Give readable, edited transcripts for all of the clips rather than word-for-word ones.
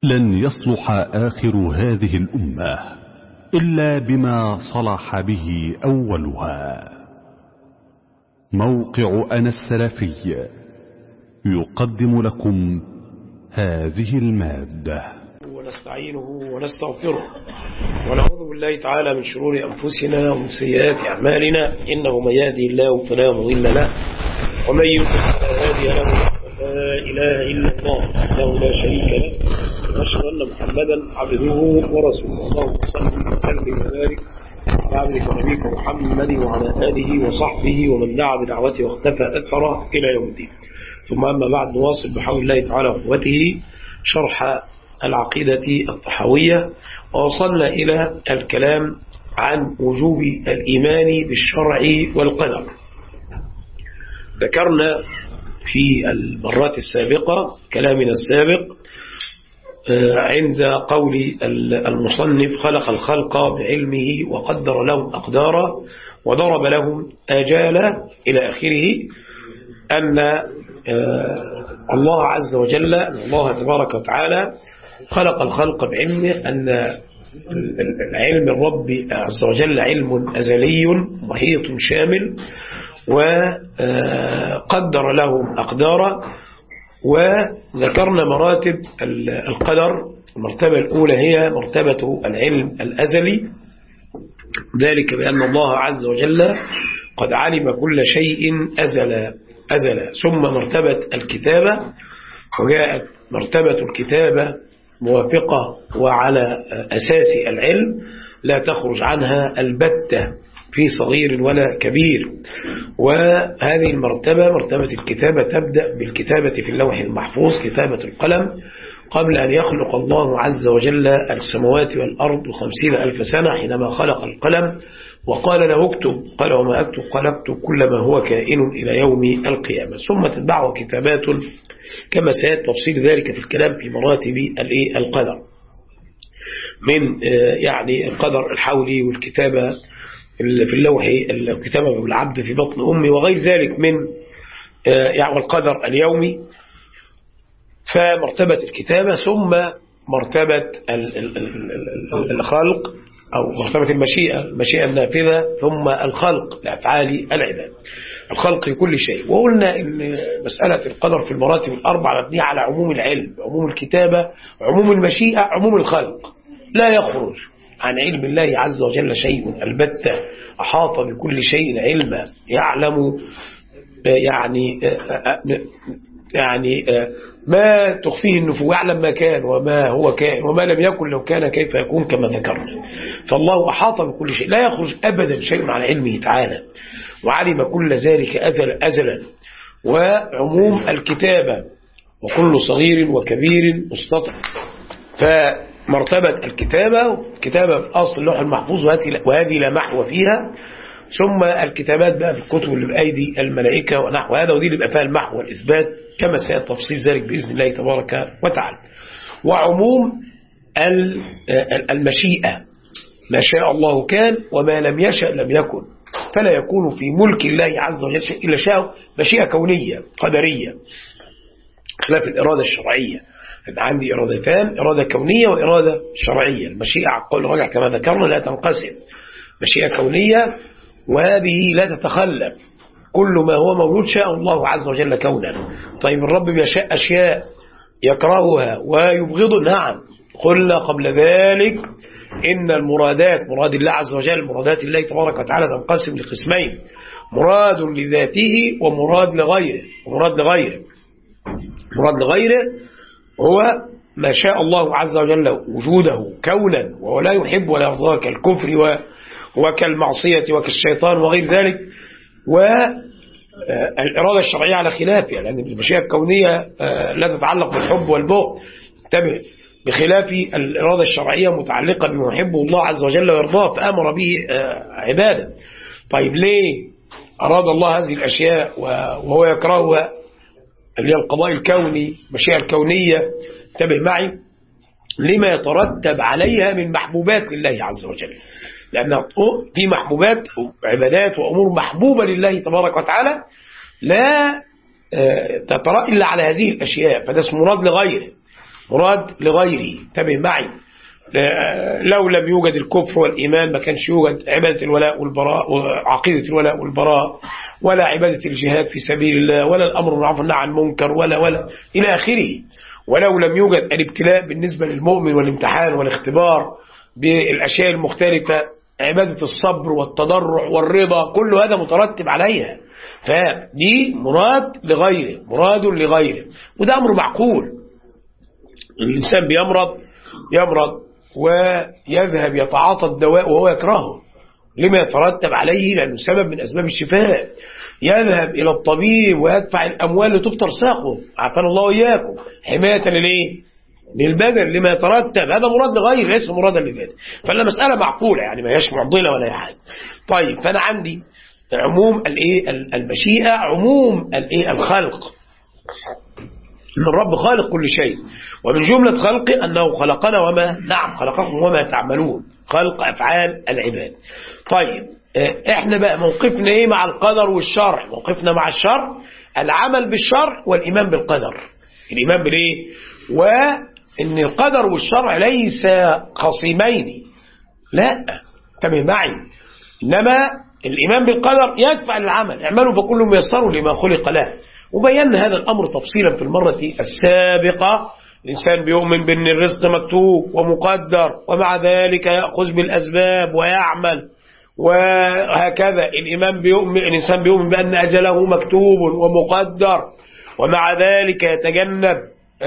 لن يصلح آخر هذه الأمة إلا بما صلح به أولها. موقع أنا السلفي يقدم لكم هذه المادة. ونستعينه ونستغفره ونعوذ بالله تعالى من شرور أنفسنا ومن سيئات أعمالنا، إنه من يهدي الله فلا مضل له ومن يضلل فلا هادي له. لا إله إلا الله وحده لا شريك له، وأشهد أن محمدا عبده ورسوله. اللهم صل وسلم وبارك على عبدك ونبيك محمد وعلى آله وصحبه ومن دعا بدعوته واختفى أثره إلى يوم الدين. ثم أما بعد، نواصل بحول الله تعالى وقوته شرح العقيدة الطحاوية، ووصلنا إلى الكلام عن وجوب الإيمان بالشرع والقدر. ذكرنا في المرات السابقة كلامنا السابق عند قول المصنف: خلق الخلق بعلمه وقدر لهم أقدارا وضرب لهم آجالا إلى آخره، أن الله عز وجل، الله تبارك وتعالى خلق الخلق بعلمه، أن العلم الرب عز وجل علم أزلي محيط شامل، وقدر لهم أقدارا. وذكرنا مراتب القدر. المرتبة الأولى هي مرتبة العلم الأزلي، ذلك بأن الله عز وجل قد علم كل شيء أزلا. ثم مرتبة الكتابة، وجاءت مرتبة الكتابة موافقة وعلى أساس العلم لا تخرج عنها البتة في صغير ولا كبير. وهذه المرتبة مرتبة الكتابة تبدأ بالكتابة في اللوح المحفوظ، كتابة القلم، قبل أن يخلق الله عز وجل السماوات والأرض 50,000 سنة، حينما خلق القلم وقال له اكتب، قال وما أكتب؟ قال اكتب كل ما هو كائن إلى يوم القيامة. ثم تتبعه كتابات كما سيأتي تفصيل ذلك في الكلام في مراتب القدر، من يعني القدر الحولي والكتابة في اللوح، الكتابة بالعبد في بطن أمه وغير ذلك من يعني القدر اليومي. فمرتبة الكتابة، ثم مرتبة الخلق أو مرتبة المشيئة النافذة، ثم الخلق لأفعال العباد، الخلق لكل شيء. وقلنا إن مسألة القدر في المراتب الأربعة مبنية على عموم العلم، عموم الكتابة، عموم المشيئة، عموم الخلق. لا يخرج عن علم الله عز وجل شيء البتة، أحاط بكل شيء علما، يعلم يعني ما تخفيه النفوس، يعلم ما كان وما هو كائن وما لم يكن لو كان كيف يكون، كما ذكرنا. فالله أحاط بكل شيء، لا يخرج أبدا شيء عن علمه تعالى، وعلم كل ذلك أزلا. وعموم الكتابة، وكل صغير وكبير مستطر. فمرتبة الكتابة، كتابة في أصل اللوح المحفوظ، وهذه لا محو فيها. ثم الكتابات بقى في الكتب اللي بأيدي الملائكة ونحو هذا، ودي اللي بقى فيها المحو والإثبات كما سيأتي تفصيل ذلك بإذن الله تبارك وتعالى. وعموم المشيئة، ما شاء الله كان وما لم يشأ لم يكن، فلا يكون في ملك الله عز وجل شيء إلا شاء. مشيئة كونية قدرية خلاف الإرادة الشرعية. عندي إرادتان، إرادة كونية وإرادة شرعية. المشيئة على القول الراجح كما ذكرنا لا تنقسم، مشيئة كونية وهذه لا تتخلف، كل ما هو مولود شاء الله عز وجل كونا. طيب الرب يشاء أشياء يكرهها ويبغض، نعم. قلنا قبل ذلك إن المرادات، مراد الله عز وجل، مرادات الله تبارك وتعالى تنقسم لقسمين: مراد لذاته ومراد لغيره. مراد لغيره هو ما شاء الله عز وجل وجوده كونا، وهو لا يحب ولا يرضى، كالكفر وكالمعصية وكالشيطان وغير ذلك. والإرادة الشرعية على خلافها، لأن المشيئة الكونية لا تتعلق بالحب والبغض، انتبه، بخلاف الإرادة الشرعية متعلقة بما يحبه الله عز وجل ويرضاه فأمر به عباده. طيب ليه أراد الله هذه الأشياء وهو يكرهها، اللي هي القضاء الكوني، المشيئة الكونية، انتبه معي، لما يترتب عليها من محبوبات لله عز وجل، لأن في محبوبات عبادات وأمور محبوبة لله تبارك وتعالى لا تترى إلا على هذه الأشياء، فده اسمه مراد لغيره. مراد لغيره. انتبه معي، لو لم يوجد الكفر والإيمان ما كانش يوجد عبادة الولاء والبراء وعقيدة الولاء والبراء، ولا عبادة الجهاد في سبيل الله، ولا الأمر بالمعروف والنهي عن المنكر، ولا إلى آخره. ولو لم يوجد الابتلاء بالنسبة للمؤمن والامتحان والاختبار بالأشياء المختلفة، عبادة الصبر والتضرع والرضا، كل هذا مترتب عليها. فدي مراد لغيره، وده أمر معقول. الإنسان يمرض ويذهب يتعاطى الدواء وهو يكرهه، لما يترتب عليه، لأنه سبب من أسباب الشفاء. يذهب إلى الطبيب ويدفع الأموال لتبتر ساقه، عافانا الله وإياكم، حماية للبدن، لما يترتب. هذا مراد لغير، ليس مرادا للبدن. فلا مسألة معقولة يعني، ما هيش معضلة ولا حاجة. طيب، فأنا عندي عموم المشيئة، عموم الخلق، إن الرب خالق كل شيء، ومن جملة خلقه أنه خلقنا خلقكم وما تعملون، خلق أفعال العباد. طيب، احنا بقى موقفنا ايه مع القدر والشرع؟ موقفنا مع الشرع العمل بالشرع والإيمان بالقدر. الإيمان بالإيه؟ وإن القدر والشرع ليس خصيمين، لا، انتبه معي، إنما الإيمان بالقدر يدفع للعمل، اعملوا فكل ميسر لما خلق له. وبينا هذا الأمر تفصيلا في المرة السابقة. الإنسان بيؤمن بأن الرزق مكتوب ومقدر، ومع ذلك يأخذ بالأسباب ويعمل، وهكذا الإنسان بيؤمن بأن أجله مكتوب ومقدر، ومع ذلك يتجنب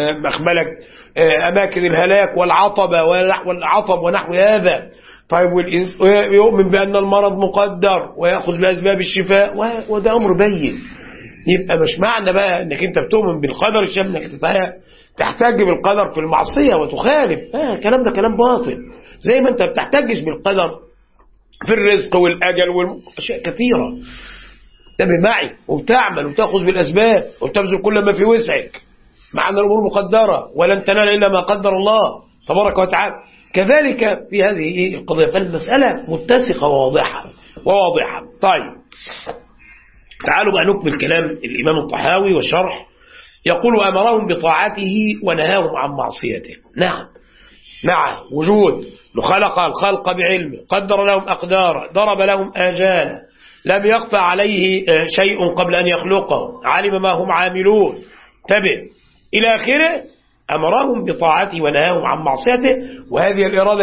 أماكن الهلاك والعطب ونحو هذا. طيب، ويؤمن بأن المرض مقدر ويأخذ بأسباب الشفاء، وده أمر بين. يبقى مش معنى بقى انك انت بتؤمن بالقدر الشيء انك تحتج بالقدر في المعصية وتخالف. الكلام ده كلام باطل. زي ما انت بتحتجش بالقدر في الرزق والأجل والأشياء كثيرة، انتبه معي، وبتعمل وتأخذ بالأسباب وتبذل كل ما في وسعك، مع أن الأمور مقدرة ولن تنال إلا ما قدر الله تبارك وتعالى. كذلك في هذه القضية، فالمسألة متسقة وواضحة. طيب، تعالوا بقى نكمل كلام الإمام الطحاوي والشرح. يقول: أمرهم بطاعته ونهاهم عن معصيته. نعم، مع وجود خلق الخلق بعلمه، قدر لهم أقدارا، ضرب لهم آجالا، لم يخفى عليه شيء قبل أن يخلقه، علم ما هم عاملون، تبع إلى آخره. أمرهم بطاعته ونهاهم عن معصيته، وهذه الإرادة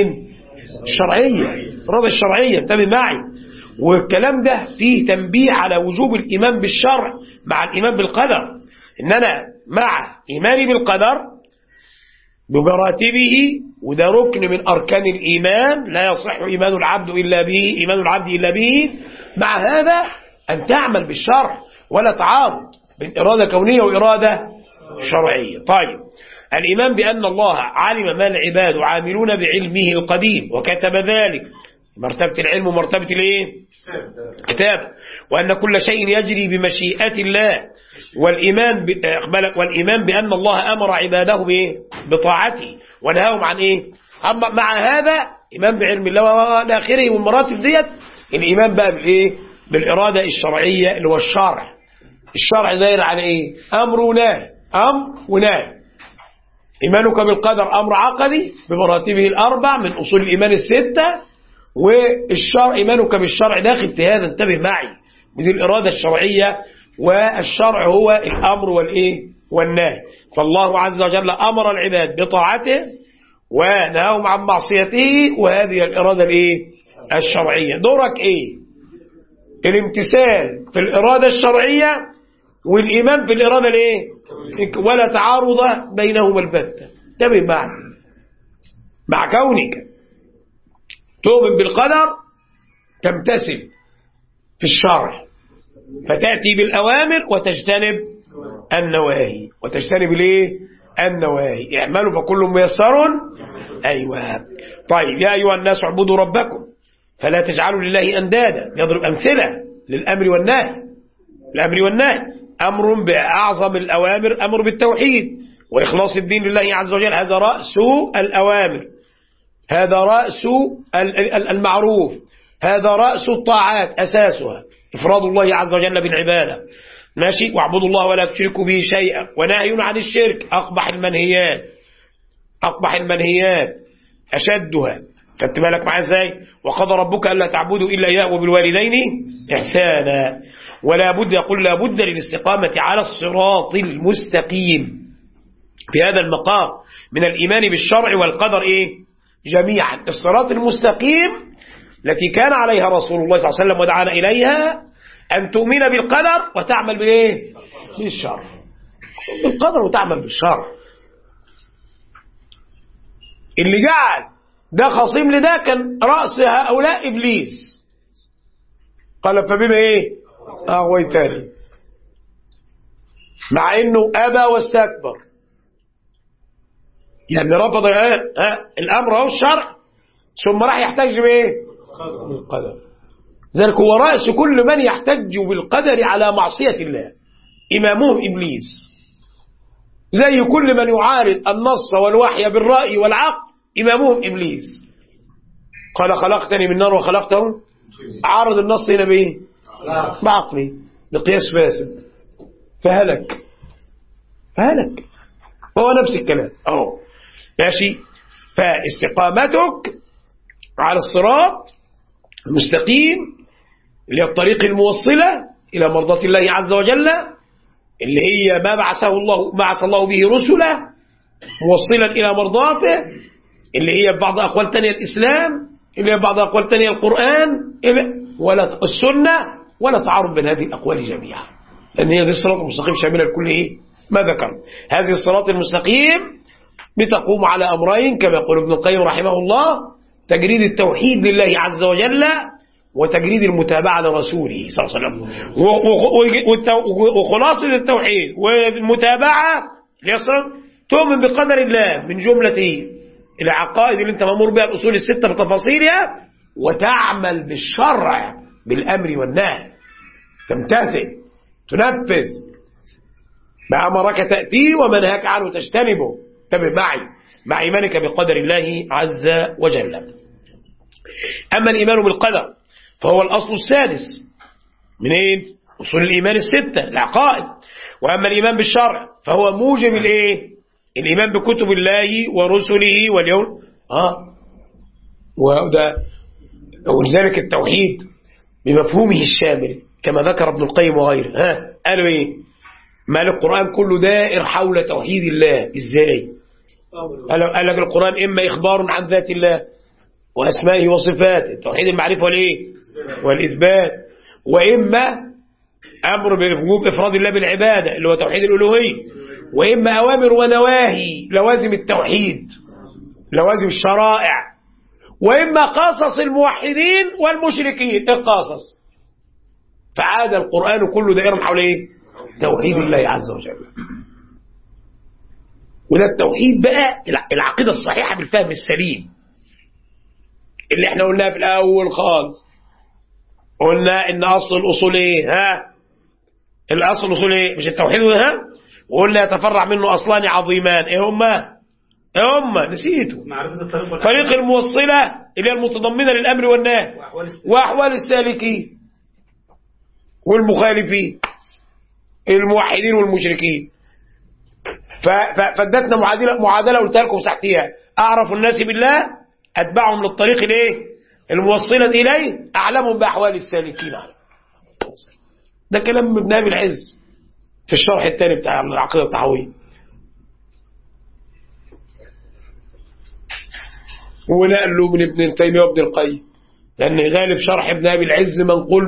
الإرادة الشرعية، انتبه معي. والكلام ده فيه تنبيه على وجوب الإيمان بالشرع مع الإيمان بالقدر. إن أنا مع إيماني بالقدر بمراتبه، وده ركن من أركان الإيمان، لا يصح إيمان العبد إلا به. مع هذا أن تعمل بالشرع، ولا تعارض بين إرادة كونية وإرادة شرعية. طيب، الإيمان بأن الله علم ما العباد عاملون بعلمه القديم وكتب ذلك، مرتبة العلم ومرتبة كتاب، وأن كل شيء يجري بمشيئة الله، والإيمان بأن الله أمر عباده بطاعته ونهاهم عن أما مع هذا إيمان بعلم الله وإلى آخره والمراتب ديت. الإيمان بقى بالإرادة الشرعية اللي هو الشرع داير على أمر ونهي. إيمانك بالقدر أمر عقدي بمراتبه الأربع من أصول الإيمان الستة، والشرع إيمانك بالشرع داخل في هذا، انتبه معي، بدي الإرادة الشرعية، والشرع هو الأمر والنهي. فالله عز وجل أمر العباد بطاعته ونهاهم عن معصيته، وهذه الإرادة الشرعية. دورك الامتثال في الإرادة الشرعية والإيمان في الإرادة ولا تعارض بينهما البتة. انتبه معي، مع كونك تؤمن بالقدر تمتثل في الشرع، فتأتي بالأوامر وتجتنب النواهي. النواهي. اعملوا فكل ميسر. أيوة. طيب، يا أيها الناس اعبدوا ربكم فلا تجعلوا لله أندادا. يضرب أمثلة للأمر والنهي. أمر بأعظم الأوامر أمر بالتوحيد وإخلاص الدين لله عز وجل، هذا رأس الأوامر، هذا رأس المعروف، هذا رأس الطاعات، أساسها إفراد الله عز وجل بالعبادة. ماشي. واعبدوا الله ولا تشركوا به شيئا، ونهي عن الشرك أقبح المنهيات، أقبح المنهيات أشدها. خدت بالك معايا ازاي؟ وقضى ربك ألا تعبدوا إلا إياه وبالوالدين إحسانا. ولا بد يقول لا بد للاستقامة على الصراط المستقيم في هذا المقام من الإيمان بالشرع والقدر جميعا. الصراط المستقيم التي كان عليها رسول الله صلى الله عليه وسلم ودعانا إليها أن تؤمن بالقدر وتعمل بالشرع. بالقدر وتعمل بالشرع. اللي جعل ده خصيم لده كان رأس هؤلاء إبليس. قال فبما أغويتني، مع إنه أبى واستكبر، يعني رفض الأمر أو الشرع، ثم راح يحتج بالقدر. ذلك هو رأس كل من يحتج بالقدر على معصية الله، إمامهم إبليس. زي كل من يعارض النص والوحي بالرأي والعقل، إمامهم إبليس. قال خلقتني من نار وخلقته، عارض النص هنا بعقلي بقياس فاسد، فهلك. هو نفس الكلام ماشي. فاستقامتك على الصراط المستقيم اللي هي الطريق الموصلة إلى مرضاة الله عز وجل، اللي هي ما بعث الله به رسله موصلا إلى مرضاته، اللي هي ببعض أقوال تانية الإسلام، اللي هي ببعض أقوال تانية القرآن ولا السنة، ولا تعارض بين هذه الأقوال جميعا، لأن هي دي الصراط المستقيم شاملة لكل ما ذكر. هذه الصراط المستقيم بتقوم على أمرين كما يقول ابن القيم رحمه الله: تجريد التوحيد لله عز وجل، وتجريد المتابعة لرسوله صلى الله عليه وسلم. وخلاصة التوحيد والمتابعة تؤمن بقدر الله من جملة العقائد اللي انت مأمور بها، الأصول الستة بتفاصيلها، وتعمل بالشرع بالأمر والنهي، تمتثل تنفذ ما أمرك تأتيه وما نهاك عنه تجتنبه. تبع معي مع إيمانك بقدر الله عز وجل. أما الإيمان بالقدر فهو الأصل السادس من أصول الإيمان الستة العقائد. وأما الإيمان بالشرع فهو موجب الإيمان بكتب الله ورسله واليوم ولذلك التوحيد بمفهومه الشامل كما ذكر ابن القيم وغيره. قالوا ما القرآن كله دائر حول توحيد الله. إزاي؟ قال لك القرآن إما إخبار عن ذات الله وأسمائه وصفاته، توحيد المعرفة والإثبات، وإما أمر بوجوب إفراد الله بالعبادة اللي هو توحيد الألوهية، وإما أوامر ونواهي لوازم التوحيد لوازم الشرائع، وإما قصص الموحدين والمشركين القصص. فعاد القرآن كله دائر حول توحيد الله عز وجل. وده التوحيد بقى العقيدة الصحيحة بالفهم السليم اللي احنا قلناها في الأول خالص. قلنا إن أصل الأصول الأصل الأصول مش التوحيد وقلنا يتفرع منه أصلان عظيمان. هما نسيته. طريق الموصلة اللي هي المتضمنة للأمر والنهي، وأحوال السالكين والمخالفين الموحدين والمشركين. فادتنا معادلة قلت لكم تحتيها: أعرف الناس بالله أتبعهم للطريق الموصلة إليه أعلمهم بأحوال السالكين. ده كلام ابن أبي العز في الشرح الثاني بتاع العقيدة الطحاوية. ونقل له من ابن تيمية وابن القيم، لأن غالب شرح ابن أبي العز منقول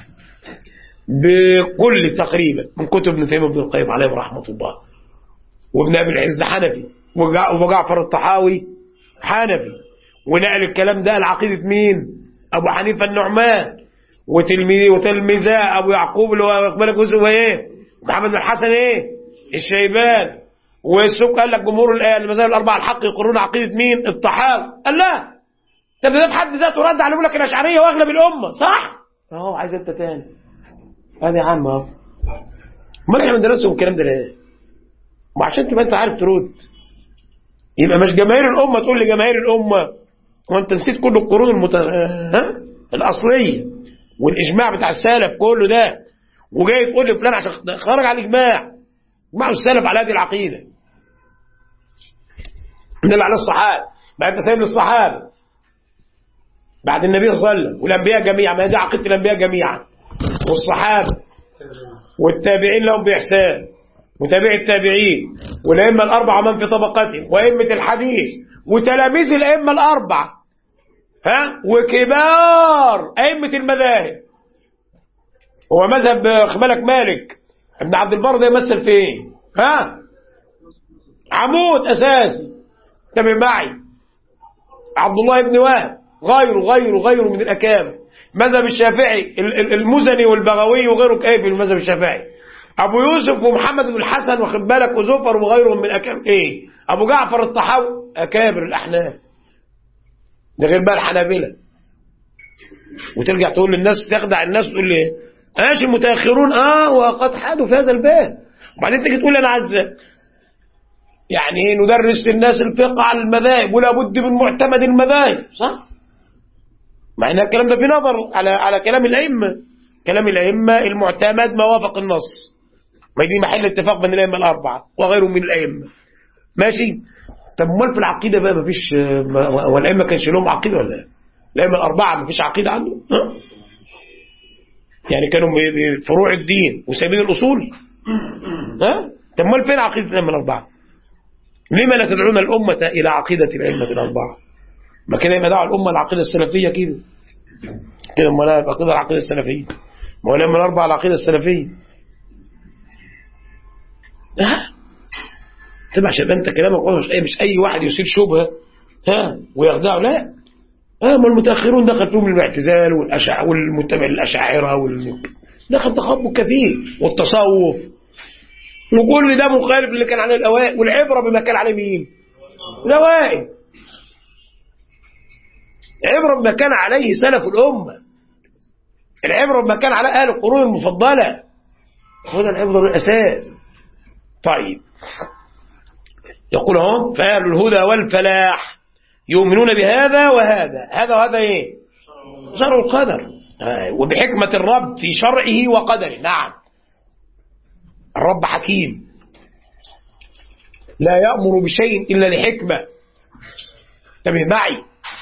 بكل تقريبا من كتب ابن تيمية وابن القيم عليهم رحمة الله. وابن أبي العز حنفي، وجعفر الطحاوي حنفي، ونقل الكلام ده العقيدة مين؟ أبو حنيفة النعمان وتلميذه أبو يعقوب اللي هو أقبلك محمد بن الحسن الشيبان. والسوق قال لك جمهور المذاهب الأربعة الحق يقرون عقيدة مين؟ الطحاوي. قال لا، ده في حد ذاته رد على لك الأشعرية وأغلب الأمة صح؟ عايز أنت تاني هذا يا عم ما احنا بندرسهم الكلام ده ليه؟ وعشان تبقى أنت عارف ترد. يبقى مش جماهير الأمة تقول لي جماهير الأمة وأنت نسيت كل القرون الأصلية والإجماع بتاع السلف كله ده، وجاي تقول لي فلان عشان خرج على الإجماع السلف على هذه العقيدة. دل على الصحابة. بقى أنت سايب للصحابة بعد النبي صلى الله عليه وسلم والأنبياء جميعا، ما دي عقيدة الأنبياء جميعا والصحابة والتابعين لهم بإحسان وتابع التابعين والأئمة الأربعة من في طبقتهم وأئمة الحديث وتلاميذ الأئمة الأربعة وكبار أئمة المذاهب. هو مذهب خبالك مالك ابن عبد البر ده يمثل فين؟ عمود أساسي. تابع معي عبد الله بن وهب غيره من الأكابر. مذهب الشافعي المزني والبغوي وغيره كيف في المذهب الشافعي. أبو يوسف ومحمد بن الحسن واخد بالك وزفر وغيرهم من أكابر أبو جعفر الطحاوي أكابر الأحناف. ده غير بقى الحنابلة. وترجع تقول للناس تخدع الناس تقول لي ماشي المتأخرون وقد حادوا في هذا الباب. وبعدين تيجي تقول أنا عايز يعني ندرس للناس الفقه على المذاهب ولا بد من معتمد المذاهب، صح؟ مع ان الكلام ده في نظر على كلام الأئمة. كلام الأئمة المعتمد ما وافق النص، ما دي محل اتفاق بين الأئمة الأربعة وغيرهم من الأئمة. ماشي. طب امال في العقيدة بقى ما فيش والأئمة كانش لهم عقيدة ولا لا؟ الأئمة الأربعة ما فيش عقيدة عندهم؟ يعني كانوا فروع الدين وسابين الأصول؟ طب امال فين عقيدة الأئمة الأربعة؟ لما لا تدعون الأمة إلى عقيدة الأئمة الأربعة؟ ما كان يدعوا الأمة العقيدة السلفية كده ما لا يبقى كده العقيدة السلفية. ما هو الأئمة الأربعة العقيدة السلفية. طبعا عشان انت كلامك مش أي واحد يصير شبهة ويخدعه، لا. ما المتأخرون دخل فيهم الاعتزال والمتبع الأشاعرة دخل تخبط كثير والتصوف وكل ده مخالف اللي كان عليه الأوائل. والعبرة بما كان عليه مين؟ الأوائل. العبرة بما كان عليه سلف الأمة. العبرة بما كان على أهل القرون المفضلة. هذا العبرة الأساس. طيب يقول هم فأهل الهدى والفلاح يؤمنون بهذا وهذا. هذا وهذا ايه؟ شرع القدر وبحكمة الرب في شرعه وقدره. نعم الرب حكيم لا يأمر بشيء إلا لحكمة. انتبه معي.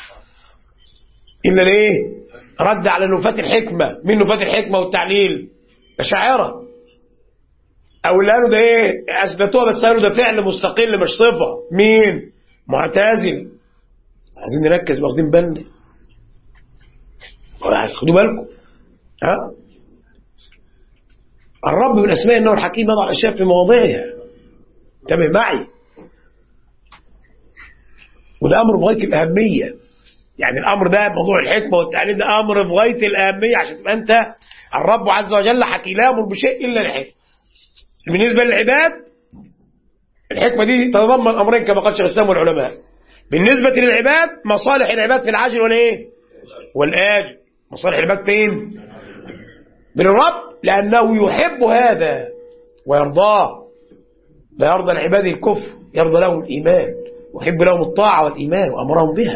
إلا ليه؟ رد على نفاة الحكمة. من نفاة الحكمة والتعليل؟ الأشاعرة. أو اللي قالوا ده ايه؟ أثبتوها بس قالوا ده فعل مستقل مش صفة. مين؟ معتزل. عايزين نركز واخدين بالنا. خدوا بالكم. الرب من أسماء إنه الحكيم يضع الأشياء في مواضعها. انتبه معي. وده أمر بغاية الأهمية. يعني الأمر ده موضوع الحكمة والتعليل ده أمر بغاية الأهمية عشان تبقى أنت الرب عز وجل حكي لا يأمر بشيء إلا الحكمة. بالنسبة للعباد الحكمة دي تتضمن أمرين كما قال شيخ الإسلام والعلماء. بالنسبة للعباد مصالح العباد في العاجل والإيه؟ والآجل. مصالح العباد فين؟ بالرب لأنه يحب هذا ويرضاه. لا يرضى لعباده الكفر، يرضى لهم الإيمان ويحب لهم الطاعة والإيمان وأمرهم بها.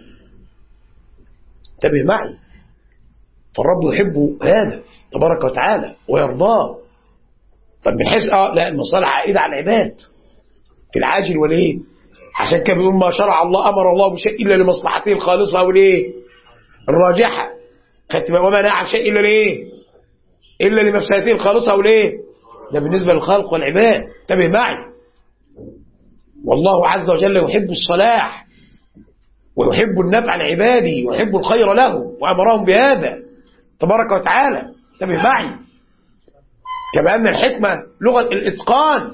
انتبه معي. فالرب يحب هذا تبارك وتعالى ويرضاه. طب من حيث لا المصالح عائدة على العباد في العاجل والإيه؟ عشان كده بيقول ما شرع الله أمر الله بشيء إلا لمصلحته الخالصة والإيه؟ الراجحة. خدت بالك؟ وما نهى عن شيء إلا لإيه؟ إلا لمفسدته الخالصة والإيه؟ ده بالنسبة للخلق والعباد. انتبه معي. والله عز وجل يحب الصلاح ويحب النفع لعباده ويحب الخير له وأمرهم بهذا تبارك وتعالى. انتبه معي. كما أن الحكمة لغة الإتقان.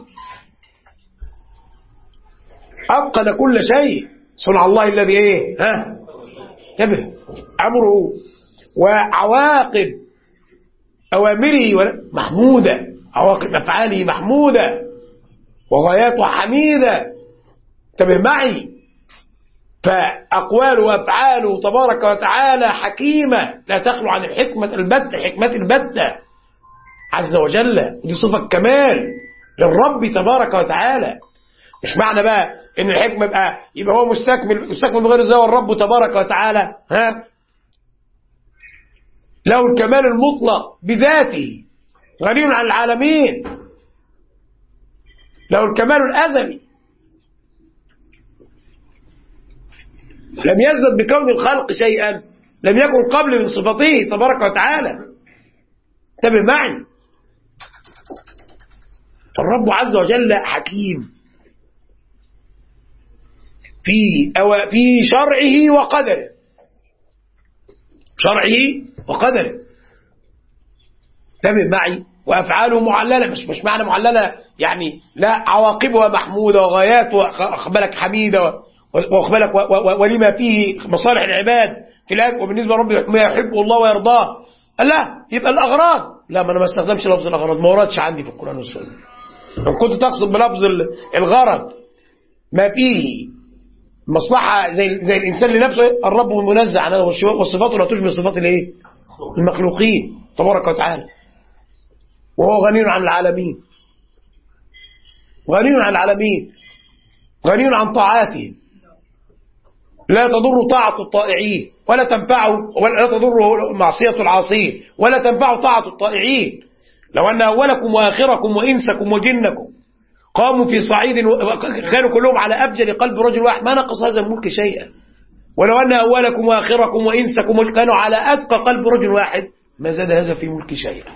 أتقن كل شيء. صنع الله الذي إيه؟ انتبه. أمره وعواقب أوامره محمودة. عواقب أفعاله محمودة وغاياته حميدة. انتبه معي. فأقواله وأفعاله تبارك وتعالى حكيمة لا تخلو عن الحكمة البتة. حكمة البتة عز وجل. دي صفة كمال للرب تبارك وتعالى. مش معنى بقى ان الحكمة يبقى هو مستكمل بغير ذي. والرب تبارك وتعالى له الكمال المطلق بذاته غني عن العالمين. له الكمال الأزلي لم يزدد بكون الخلق شيئا لم يكن قبل من صفته تبارك وتعالى. انتبه معي. الرب عز وجل حكيم في شرعه وقدره. شرعه وقدره. انتبه معي. وأفعاله معللة، مش معنى معللة يعني لا، عواقبها محمودة وغايات وأخبالك حميدة وأخبالك ولما فيه مصالح العباد في الآية، وبالنسبة لرب ما يحب الله ويرضاه. لا يبقى الأغراض، لا، ما أنا ما استخدمش لفظ الأغراض، ما وردش عندي في القرآن والسنة. لو كنت تقصد بلفظ الغرض ما فيه مصلحة زي الإنسان لنفسه، الرب منزه عن هذا، والصفات لا تشبه صفات الايه؟ المخلوقين تبارك وتعالى. وهو غني عن العالمين، غني عن العالمين، غني عن طاعاتهم. لا تضر طاعة الطائعين ولا تضر معصية العاصين ولا تنفع طاعة الطائعين. لو أن أولكم وآخركم وإنسكم وجنكم قاموا في صعيد كانوا كلهم على أبجل قلب رجل واحد ما نقص هذا الملك شيئا. ولو أن أولكم وآخركم وإنسكم كانوا على أتقى قلب رجل واحد ما زاد هذا في ملك شيئا.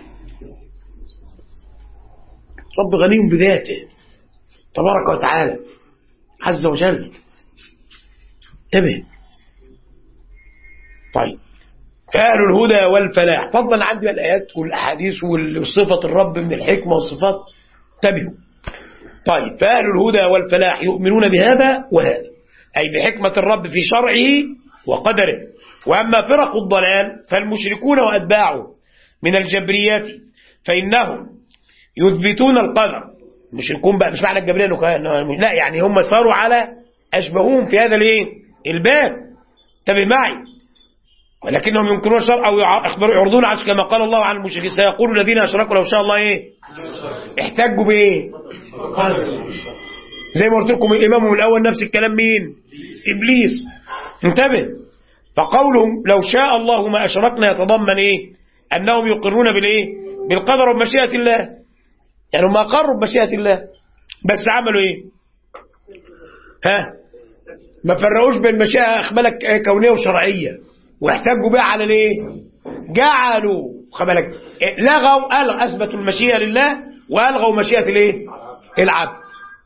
رب غني بذاته تبارك وتعالى عز وجل. انتبه. طيب، فأهل الهدى والفلاح، فضلا عندي الآيات والأحاديث وصفة الرب من الحكمة والصفات. انتبهوا. طيب، فأهل الهدى والفلاح يؤمنون بهذا وهذا، أي بحكمة الرب في شرعه وقدره. وأما فرق الضلال فالمشركون وأتباعه من الجبريات فإنهم يثبتون القدر. المشركون بقى مش معنى الجبرية لا، يعني هم صاروا على أشبههم في هذا الباب. انتبه معي. ولكنهم ينكرون الشرع أو يعرضون عنه كما قال الله عن المشركين سيقول الذين أشركوا لو شاء الله احتجوا بإيه؟ زي ما قلت لكم الإمام الأول نفس الكلام. مين؟ إبليس. انتبه. فقولهم لو شاء الله ما أشركنا يتضمن أنهم يقرون بالقدر وبمشيئة الله. يعني ما أقروا بمشيئة الله بس عملوا ما فرقوش بين مشيئة أخبالك كونية وشرعية واحتجوا بها على جعلوا خبالك لغوا أثبتوا المشيئة لله وألغوا مشيئة العبد.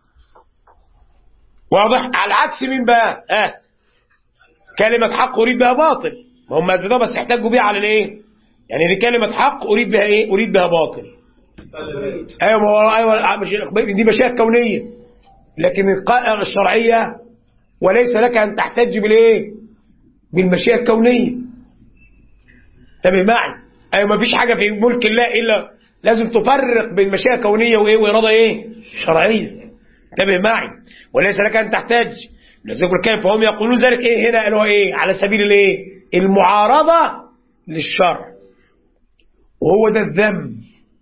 واضح؟ على عكس مين بقى؟ كلمة حق أريد بها باطل، ما هم أثبتوها بس احتجوا بها على يعني دي كلمة حق أريد بها أريد بها باطل. أيوة دي مشيئة كونية، لكن الشرعية وليس لك أن تحتج بالمشيئة الكونية. انتبه معي. أيوة ما فيش حاجة في ملك الله إلا لازم تفرق بين مشيئة كونية وإرادة شرعية. انتبه معي. وليس لك أن تحتج. فهم يقولون ذلك هنا قالوا على سبيل المعارضة للشرع، وهو ده الذنب.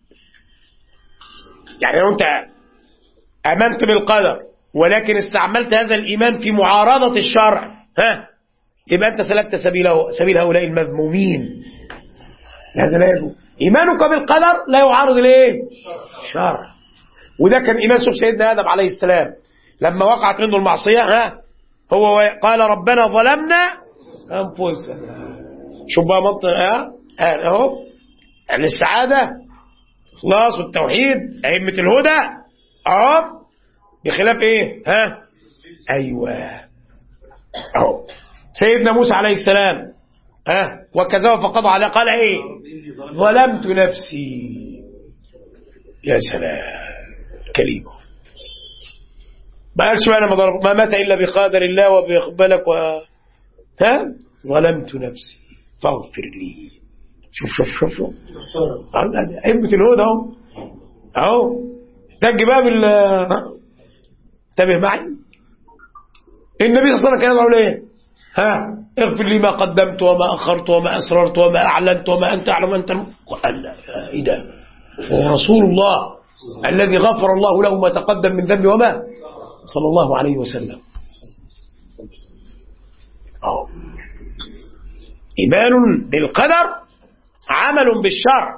يعني لو أنت آمنت بالقدر ولكن استعملت هذا الإيمان في معارضة الشرع يبقى أنت سلكت سبيل هؤلاء المذمومين. هذا لا يجوز. إيمانك بالقدر لا يعارض الشرع. وده كان إيمان سيدنا آدم عليه السلام لما وقعت منه المعصية. هو قال ربنا ظلمنا أنفسنا. شوف بقى منطق اهو السعادة خلاص والتوحيد أئمة الهدى بخلاف أيوة اهو سيدنا موسى عليه السلام وكذا فقضى عليه قال ظلمت نفسي. يا سلام كلمة ما قالش ما مات إلا بقدر الله وبيقبلك ظلمت نفسي فاغفر لي. شوف أئمة الهدى اهو ده الجباب. انتبه معي. النبي صلى الله عليه وسلم كان يقول اغفر لي ما قدمت وما أخرت وما أسررت وما أعلنت وما أنت أعلم أنت قال ده هو رسول الله الذي غفر الله له ما تقدم من ذنبه وما صلى الله عليه وسلم. إيمان بالقدر عمل بالشرع،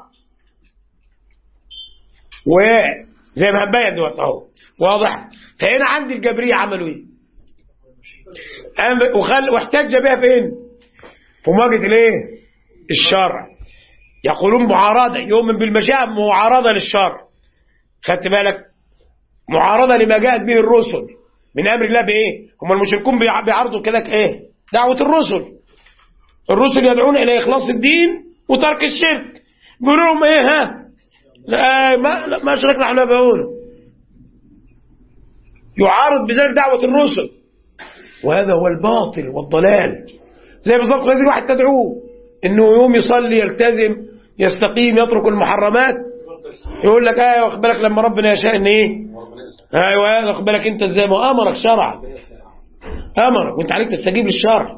وزي ما هنبين دلوقتي واضح. فهنا عندي الجبرية عملوا واحتج بها فين؟ في مواجهة الايه؟ الشرع. يقولون معارضة، يؤمن بالمشيئة معارضة للشرع. خدت بالك؟ معارضة لما جاءت به الرسل من أمر الله بإيه؟ هم المشركون بيعرضوا كده إيه؟ دعوة الرسل يدعون إلى إخلاص الدين وترك الشرك. بيقولوا لهم إيه؟ ها؟ لا ما أشركنا احنا بقوله. يعارض بذلك دعوة الرسل، وهذا هو الباطل والضلال. زي بالظبط يجي واحد تدعوه إنه يوم يصلي يلتزم يستقيم يترك المحرمات، يقول لك واخد بالك لما ربنا يشاء ان ايه؟ ايوه واخد بالك انت ازاي؟ ما امرك شرع، امرك وانت عليك تستجيب للشرع،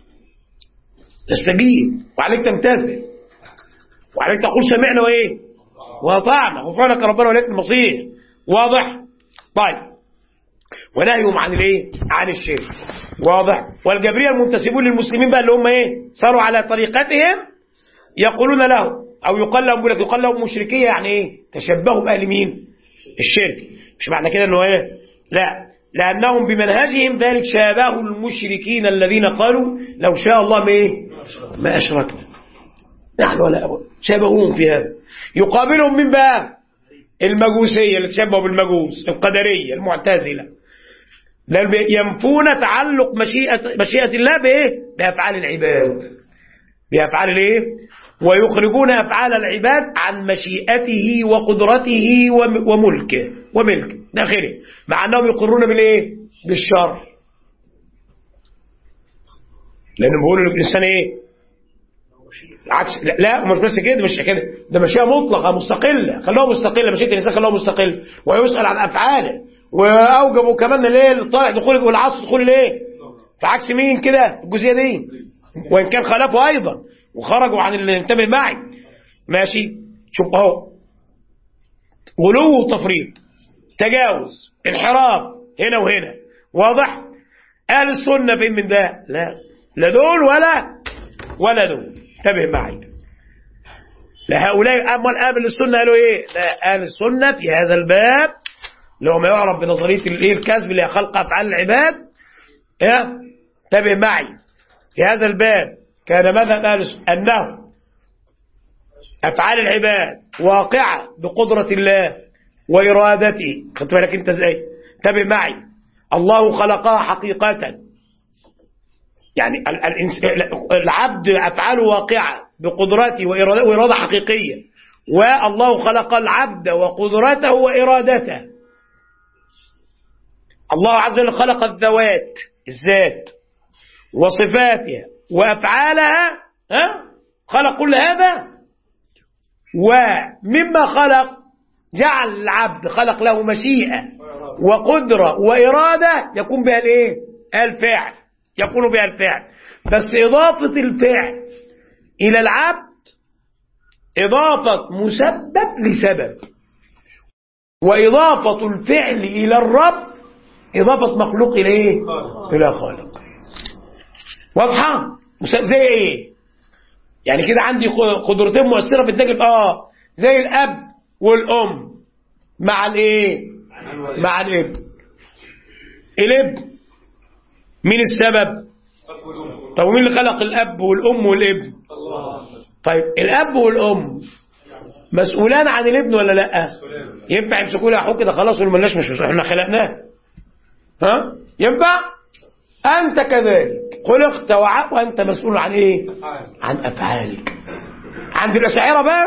تستجيب وعليك تمتثل وعليك تقول سمعنا وايه؟ واطعنا غفرانك ربنا واليك المصير. واضح؟ طيب، ونهيهم عن الايه؟ عن الشرك. واضح؟ والجبريه المنتسبون للمسلمين بقى اللي هم ايه؟ صاروا على طريقتهم يقولون له او يقال لهم مشركيه. يعني ايه؟ تشبهوا باهل مين؟ الشرك. مش معنى كده انه ايه؟ لا، لانهم بمنهجهم ذلك شابهوا المشركين الذين قالوا لو شاء الله ما ايه؟ ما اشركنا نحن ولا أبو. شابهوهم في هذا. يقابلهم من بقى؟ المجوسيه اللي تشبهوا بالمجوس، القدريه، المعتزله، ينفون تعلق مشيئه الله بايه؟ بافعال العباد، بافعال الايه؟ ويخرجون أفعال العباد عن مشيئته وقدرته وملكه داخله، مع أنهم يقرون بالإيه؟ بالشر. لأنهم بيقولوا للإنسان إيه؟ عكس. لا مش بس كده، مش كده، ده مشيئة مطلقة مستقلة. خلوها مستقلة، مشيئة الإنسان خلوها مستقلة، ويسأل عن أفعاله. وأوجبوا كمان الإيه؟ الطالع دخول والعصر دخول الإيه؟ فعكس مين كده الجزئية دي؟ وإن كان خالفوا أيضا وخرجوا عن اللي انتبه معي. ماشي، شوف اهو، غلو وتفريط، تجاوز، انحراف هنا وهنا. واضح؟ اهل السنه فين من ده؟ لا دول ولا دول. انتبه معي، لا هؤلاء. امال اهل السنه قالوا ايه؟ لا، اهل السنه في هذا الباب اللي هو ما يعرف بنظريه الايه؟ الكسب اللي هي خلق افعال العباد. انتبه معي، في هذا الباب كان مذهب أهل أنه أفعال العباد واقعة بقدرة الله وإرادته. خدت بالك أنت إزاي؟ انتبه معي، الله خلقها حقيقة، يعني العبد أفعاله واقعة بقدرته وإرادة حقيقية، والله خلق العبد وقدرته وإرادته. الله عز وجل خلق الذات وصفاتها وأفعالها، خلق كل هذا. ومما خلق جعل العبد، خلق له مشيئة وقدرة وإرادة يكون بها الايه؟ الفعل، يكون بها الفعل. بس إضافة الفعل إلى العبد إضافة مسبب لسبب، وإضافة الفعل إلى الرب إضافة مخلوق إلى ايه؟ إلى خالق. واضحة؟ زي ايه؟ يعني كده عندي قدرتين مؤثرة في التجربة. زي الأب والأم مع الايه؟ مع الابن. الابن مين السبب؟ طب مين اللي خلق الأب والأم والابن؟ طيب الأب والأم مسؤولان عن الابن ولا لا؟ ينفع يمسكوا له حق كده خلاص ومالناش مش احنا خلقناه؟ ينفع؟ أنت كذلك خلقت وأنت مسؤول عن إيه؟ عن أفعالك. عند الأشاعرة بقى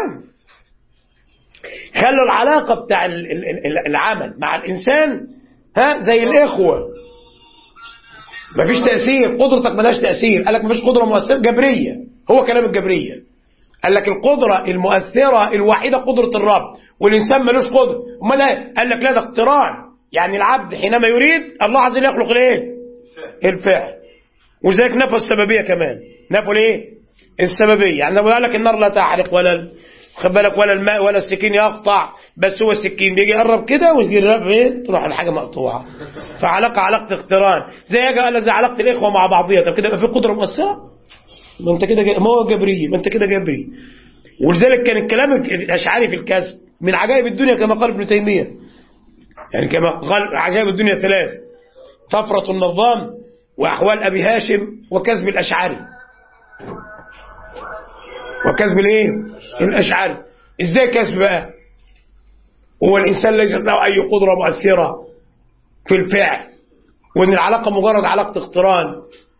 خلوا العلاقة بتاع العمل مع الإنسان زي الإخوة، مفيش تأثير، قدرتك ملاش تأثير. قال لك مفيش قدرة مؤثرة، جبرية. هو كلام الجبرية. قال لك القدرة المؤثرة الوحيدة قدرة الرب، والإنسان ملوش قدرة. أمال إيه؟ قال لك لا، ده اقتران. يعني العبد حينما يريد الله عز وجل يخلق الايه؟ الفعل. وذلك نفوا السببيه كمان، نفوا الايه؟ السببيه. يعني لو قال لك النار لا تحرق ولا خد بالك ولا الماء ولا السكين يقطع، بس هو السكين بيجي يقرب كده ويجي فين تروح الحاجه مقطوعه. فعلاقه اقتران، زي زي علاقه الاخوه مع بعضيها. طب كده يبقى في قدره مؤثره؟ ما انت كده ما هو جبري، ما انت كده جبري. ولذلك كان الكلام الاشعري في الكسب من عجائب الدنيا كما قال ابن تيميه. يعني كما قال عجائب الدنيا ثلاث: طفرة النظام، وأحوال أبي هاشم وكذب الأشعري. وكذب الايه؟ الأشعري. ازاي كذب بقى؟ هو الإنسان ليس له أي قدرة مؤثرة في الفعل، وإن العلاقة مجرد علاقة اقتران،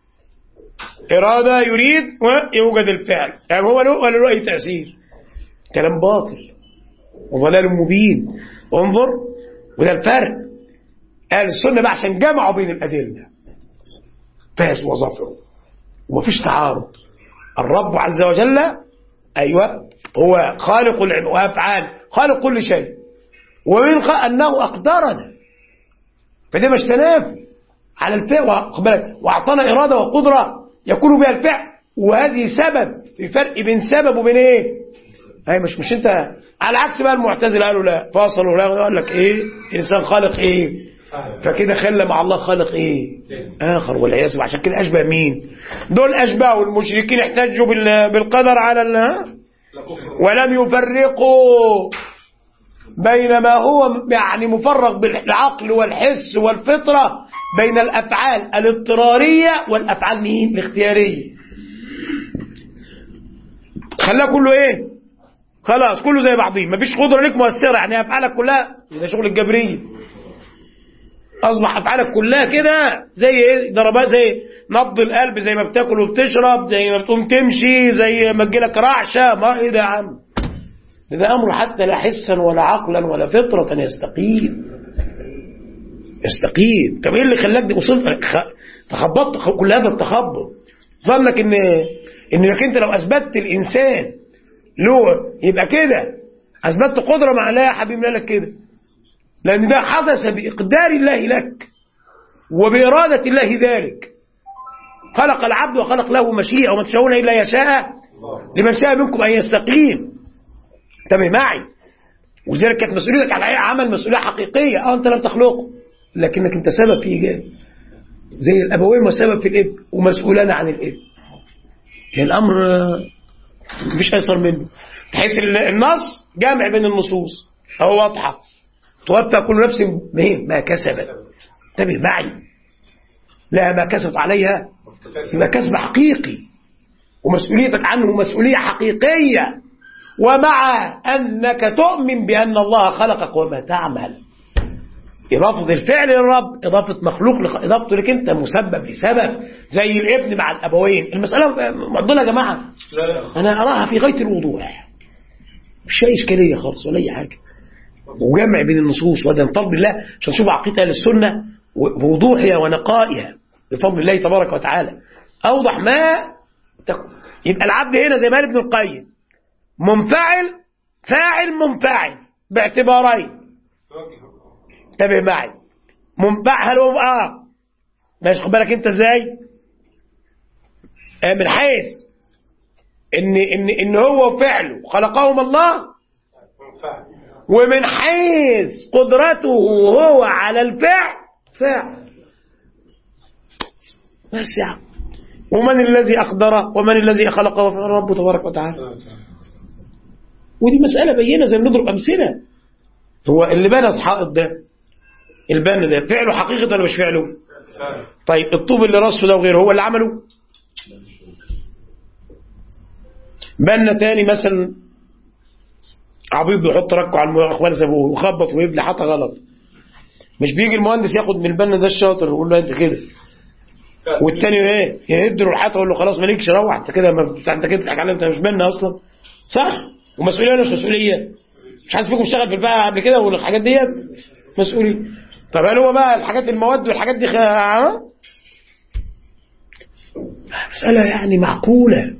إرادة يريد ويوجد الفعل، يعني هو له ولا له أي تأثير. كلام باطل وضلال مبين. انظر، وده الفرق. أهل السنة بقى عشان جمعوا بين الأدلة فاز وظفروا ومفيش تعارض. الرب عز وجل أيوة هو خالق الأفعال، خالق كل شيء، ومن أنه أقدرنا، فده مش تنافي على الفعل، وأعطانا إرادة وقدرة يكون بها الفعل، وهذه سبب. في فرق بين سبب وبين إيه؟ أي مش أنت على عكس بقى المعتزلة قالوا لا، فاصلوا لا، قال لك إيه؟ الإنسان خالق إيه؟ فكده خلى مع الله خالق إيه؟ آخر، والعياذ بالله. عشان كده أشبه مين؟ دول أشبهوا المشركين، احتجوا بالقدر على ولم يفرقوا بين ما هو يعني مفرغ بالعقل والحس والفطرة بين الأفعال الاضطرارية والأفعال مين؟ الاختيارية. خلاه كله إيه؟ خلاص كله زي بعضيه، مفيش قدرة لك مؤثرة، يعني أفعالك كلها ده شغل الجبرية. أصبح أفعالك كلها كده زي إيه؟ ضربات، زي نبض القلب، زي ما بتاكل وبتشرب، زي ما بتقوم تمشي، زي ما تجيلك رعشة. ما إيه ده يا عم؟ ده أمر حتى لا حسا ولا عقلا ولا فطرة يستقيم. طب إيه اللي خلاك دي وصلت تخبطت كل هذا التخبط؟ ظنك إنك أنت لو أثبتت الإنسان له يبقى كده أثبتت قدرة مع الله يا حبيبي، لك كده، لأن ده حدث بإقدار الله لك وبإرادة الله ذلك. خلق العبد وخلق له مشيئة، وما تشاءون إلا يشاء لمن شاء منكم أن يستقيم. انتبه معي. وذلك كانت مسؤوليتك على عمل مسؤولية حقيقية. أنت لم تخلقه، لكنك أنت سبب في إيجاد، زي الأبوين وسبب في الابن ومسؤولان عن الابن. الأمر مفيش أيسر منه، بحيث النص جامع بين النصوص أو واضحة. توفى كل نفس ما كسبت. انتبه معي، لا ما كسبت عليها يبقى كسب حقيقي، ومسؤوليتك عنه مسؤولية حقيقية، ومع أنك تؤمن بأن الله خلقك وما تعمل. إضافة الفعل للرب إضافة مخلوق إضافته لك أنت مسبب لسبب، زي الابن مع الأبوين. المسألة معضلة يا جماعة، أنا أراها في غاية الوضوح، مش أي إشكالية خالص ولا أي حاجة، وجمع بين النصوص. وده من فضل الله عشان نشوف عقيدة للسنة بوضوحها ونقائها بفضل الله تبارك وتعالى. أوضح ما يبقى العبد هنا زي ما قال ابن القيم منفعل فاعل منفعل باعتبارين. انتبه معي، منفعل هو ماشي، خد بالك انت ازاي؟ من حيث ان هو فعله خلقهم الله، ومن حيث قدرته هو على الفعل فاعل. بس يعني ومن الذي أقدره ومن الذي خلقه؟ الرب تبارك وتعالى. ودي مسألة بينة زي ما نضرب أمثلة. هو اللي بنى الحائط ده، البنا ده فعله حقيقة ولا مش فعله؟ طيب الطوب اللي رصه ده وغيره هو اللي عمله؟ بنا تاني مثلا عبيد بيحط ركه على الاخوان سابوه وخبط ويبني حتى غلط، مش بيجي المهندس ياخد من البنا ده الشاطر ويقول له انت كده، والتاني ايه يهد له الحيطه ويقول له خلاص مالكش روح انت كده، انت كده بتضحك عليا، انت مش بنا اصلا، صح؟ ومسؤوليه ولا مش مسؤوليه؟ مش حد فيكم اشتغل في البقى قبل كده والحاجات ديت مسؤوليه. طب هل هو بقى الحاجات المواد والحاجات دي مسألة يعني معقولة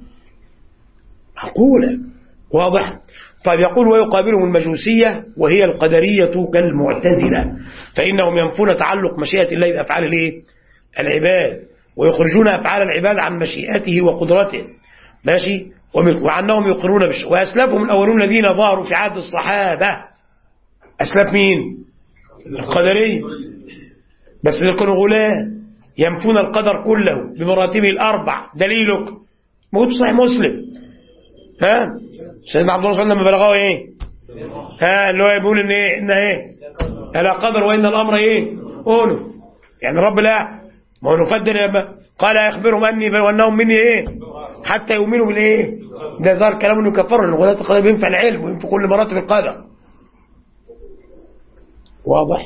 واضح. طيب يقول ويقابلهم المجوسية وهي القدرية كالمعتزلة، فإنهم ينفون تعلق مشيئة الله بأفعال العباد، ويخرجون أفعال العباد عن مشيئته وقدرته، ماشي، وعنهم يقرون وأسلافهم الأولون الذين ظهروا في عهد الصحابة. أسلاف مين؟ القدرية، بس اللي كانوا غلاة ينفون القدر كله بمراتبه الأربع. دليلك موجود صحيح مسلم، سيدنا عبد الله صلى الله عليه وسلم لما بلغه ايه؟ اللي هو يقول ان ايه؟ ان ايه؟ لا قدر وان الامر ايه؟ قوله، يعني رب لا ما هو نفدل قال يخبرهم أني وأنهم مني إيه حتى يؤمنوا بالإيه. ده ظهر كلام إنه كفروا إن غلاة القدر بينفع العلم وينفع كل مراتب القدر. واضح؟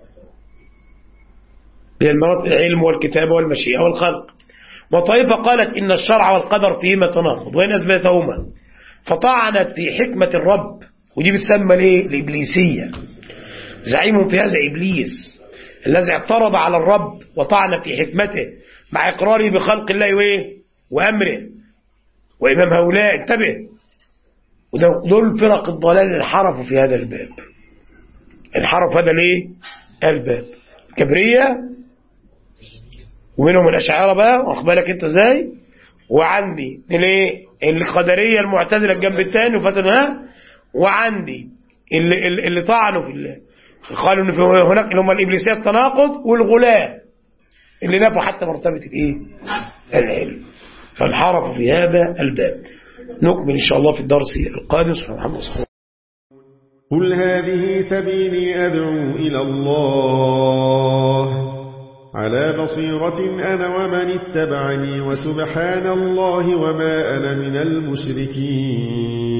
هي المراتب العلم والكتابة والمشيئة والخلق. وطائفة قالت إن الشرع والقدر فيهما تناقض وإن أثبتهما فطعنت في حكمة الرب، ودي بتسمى ليه؟ الإبليسية. زعيم في هذا إبليس الذي اعترض على الرب وطعن في حكمته مع إقراره بخلق الله وإيه؟ وأمره. وإمام هؤلاء انتبه، ودول فرق الضلال اللي انحرفوا في هذا الباب، انحرف هذا ليه؟ الباب كبرية، ومنهم الأشاعرة بقى، واخد بالك أنت إزاي؟ وعندي القدرية المعتزلة الجنب الثاني وفتنها، وعندي اللي طعنوا في قالوا ان في هناك اللي هم الإبليسية التناقض، والغلاة اللي نفوا حتى مرتبة الايه؟ العلم، فانحرفوا في هذا الباب. نكمل ان شاء الله في الدرس القادم. سبحان الله وبحمده. قل هذه سبيلي أدعو إلى الله على بصيرة أنا ومن اتبعني وسبحان الله وما أنا من المشركين.